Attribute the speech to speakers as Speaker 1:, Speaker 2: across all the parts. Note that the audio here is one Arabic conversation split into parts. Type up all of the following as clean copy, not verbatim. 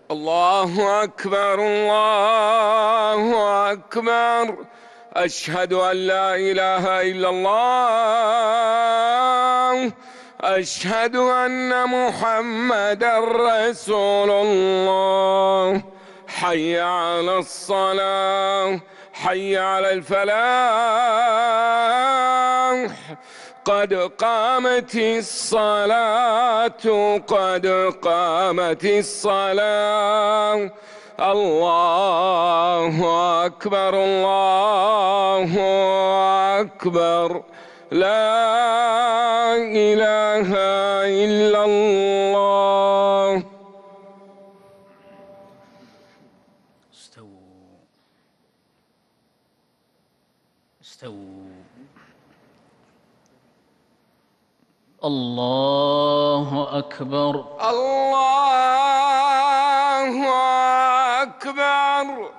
Speaker 1: الله أكبر الله أكبر. أشهد أن لا إله إلا الله. أشهد أن محمدًا رسول الله. حي على الصلاة، حي على الفلاح. قد قامت الصلاة، قد قامت الصلاة. الله أكبر الله أكبر. لا إله إلا الله.
Speaker 2: استووا استووا. الله أكبر
Speaker 1: الله أكبر.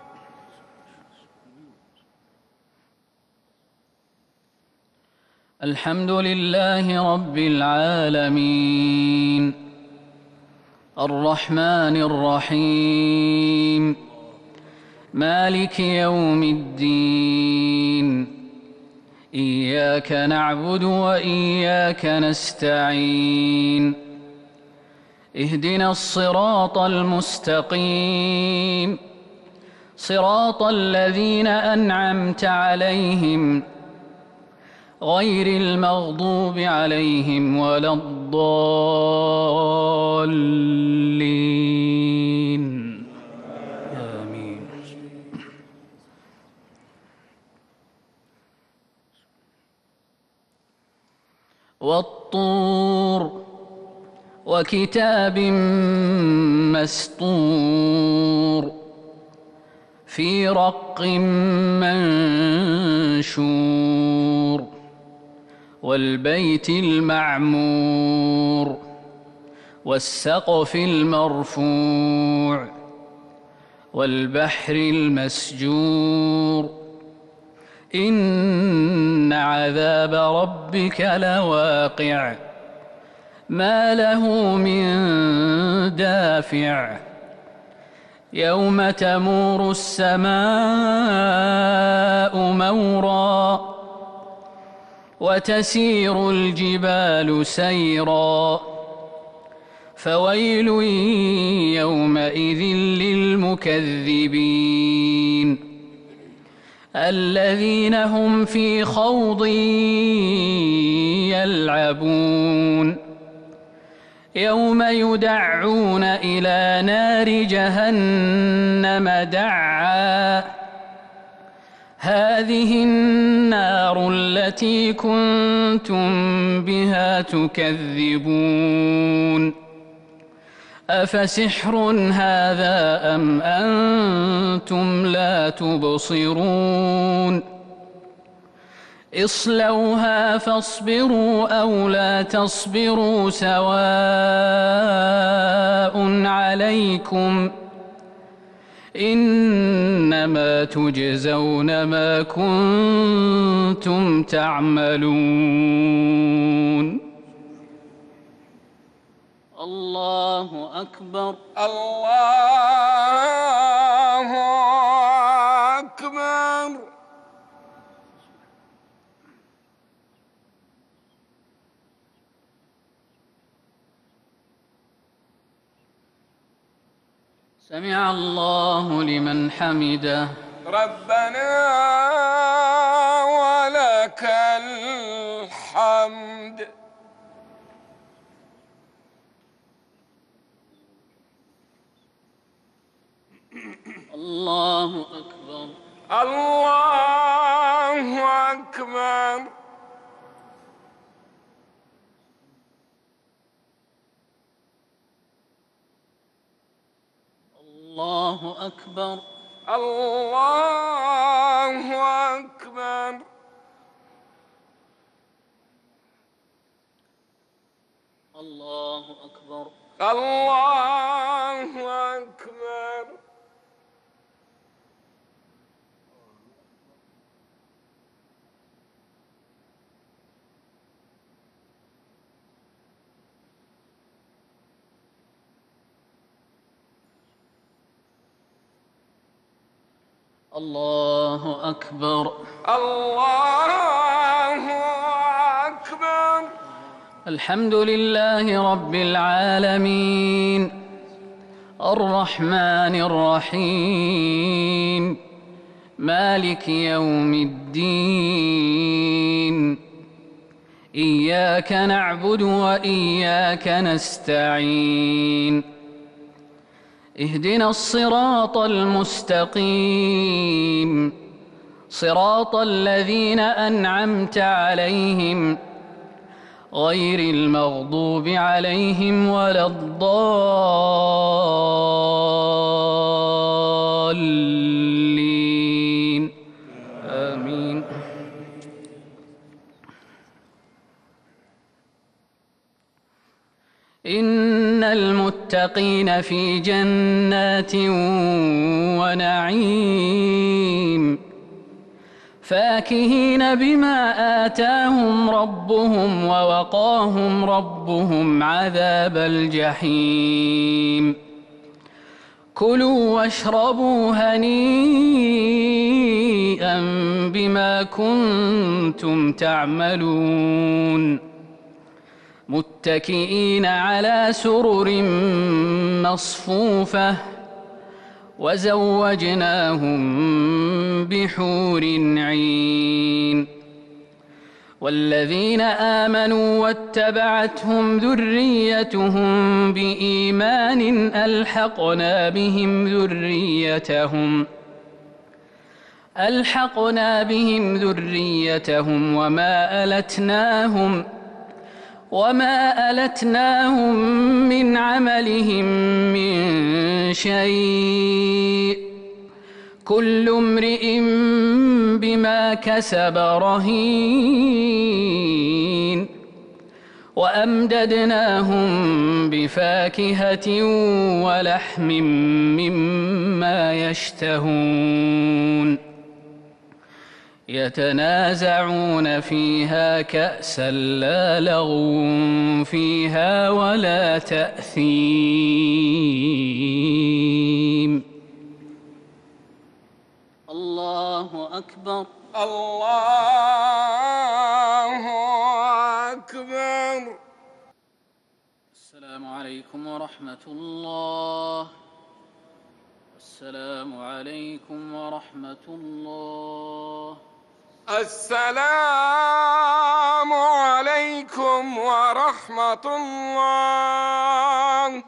Speaker 2: الحمد لله رب العالمين، الرحمن الرحيم، مالك يوم الدين. إياك نعبد وإياك نستعين. اهدنا الصراط المستقيم، صراط الذين أنعمت عليهم غير المغضوب عليهم ولا الضالين. آمين. والطور وكتاب مسطور في رق منشور والبيت المعمور والسقف المرفوع والبحر المسجور. إن عذاب ربك لواقع، ما له من دافع. يوم تمور السماء مورا وتسير الجبال سيرا. فويل يومئذ للمكذبين الذين هم في خوض يلعبون. يوم يدعون إلى نار جهنم دعا. هذه النار التي كنتم بها تكذبون. أفسحر هذا أم أنتم لا تبصرون. اصلوها فاصبروا أو لا تصبروا سواء عليكم، إنما تجزون ما كنتم تعملون. الله أكبر
Speaker 1: الله أكبر.
Speaker 2: سمع الله لمن حمده.
Speaker 1: ربنا ولك الحمد.
Speaker 2: الله أكبر
Speaker 1: الله أكبر.
Speaker 2: الله أكبر
Speaker 1: الله أكبر.
Speaker 2: الله أكبر
Speaker 1: الله أكبر.
Speaker 2: الله أكبر.
Speaker 1: الله أكبر.
Speaker 2: الحمد لله رب العالمين الرحمن الرحيم مالك يوم الدين إياك نعبد وإياك نستعين اهدنا الصراط المستقيم صراط الذين أنعمت عليهم غير المغضوب عليهم ولا الضالين آمين. إن المتقين في جنات ونعيم فاكهين بما آتاهم ربهم ووقاهم ربهم عذاب الجحيم كلوا واشربوا هنيئا بما كنتم تعملون متكئين على سرر مصفوفة وزوجناهم بحور عين والذين آمنوا واتبعتهم ذريتهم بإيمان ألحقنا بهم ذريتهم وما ألتناهم من عملهم من شيء كل امرئ بما كسب رهين وأمددناهم بفاكهة ولحم مما يشتهون يتنازعون فيها كأسا لا لغو فيها ولا تأثيم. الله أكبر.
Speaker 1: الله أكبر.
Speaker 2: السلام عليكم ورحمة الله. السلام عليكم ورحمة الله.
Speaker 1: السلام عليكم ورحمة الله.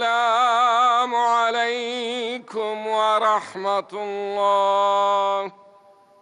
Speaker 1: السلام عليكم ورحمة الله.